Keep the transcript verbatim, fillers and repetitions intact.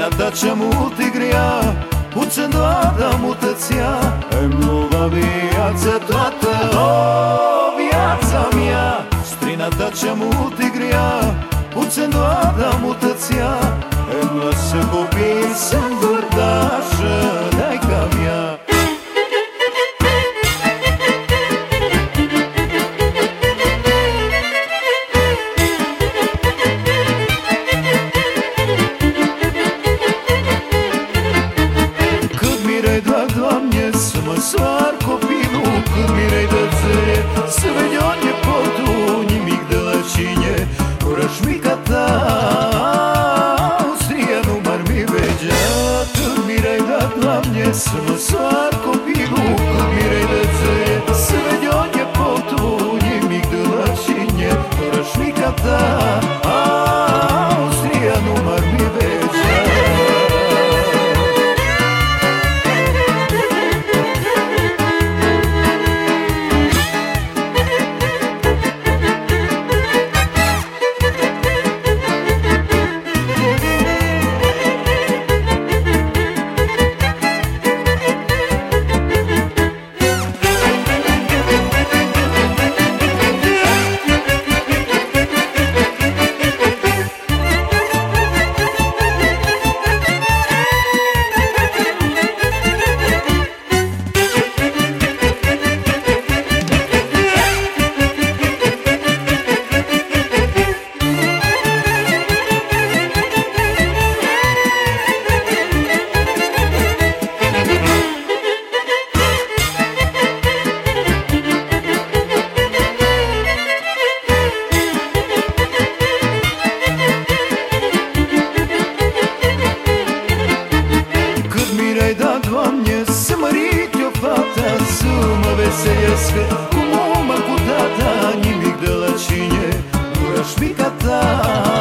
Străinătatea cea mult e grea, puțin doar mutăția îmi lua viața toată. O, viața mea, străinătatea cea mult e grea, puțin doar mutăția îmi lasă copii singuri, dar și daica mea. Doamne, să mă soar copilul, cât mi-ai de ție, să vedea nepotul, nimic de la cine, urășmica ta, Austria nu m-ar mi vedea. Cât mi-ai dat, Doamne, să mă soar copilul, cât mi-ai de ție, să vedea nepotul, nimic de la cine, urășmica ta, Austria nu m-ar mi vedea. Doamne, să mărit o fata, să mă veselească cum o mă cu tata, nimic de la cine, urășmica ta.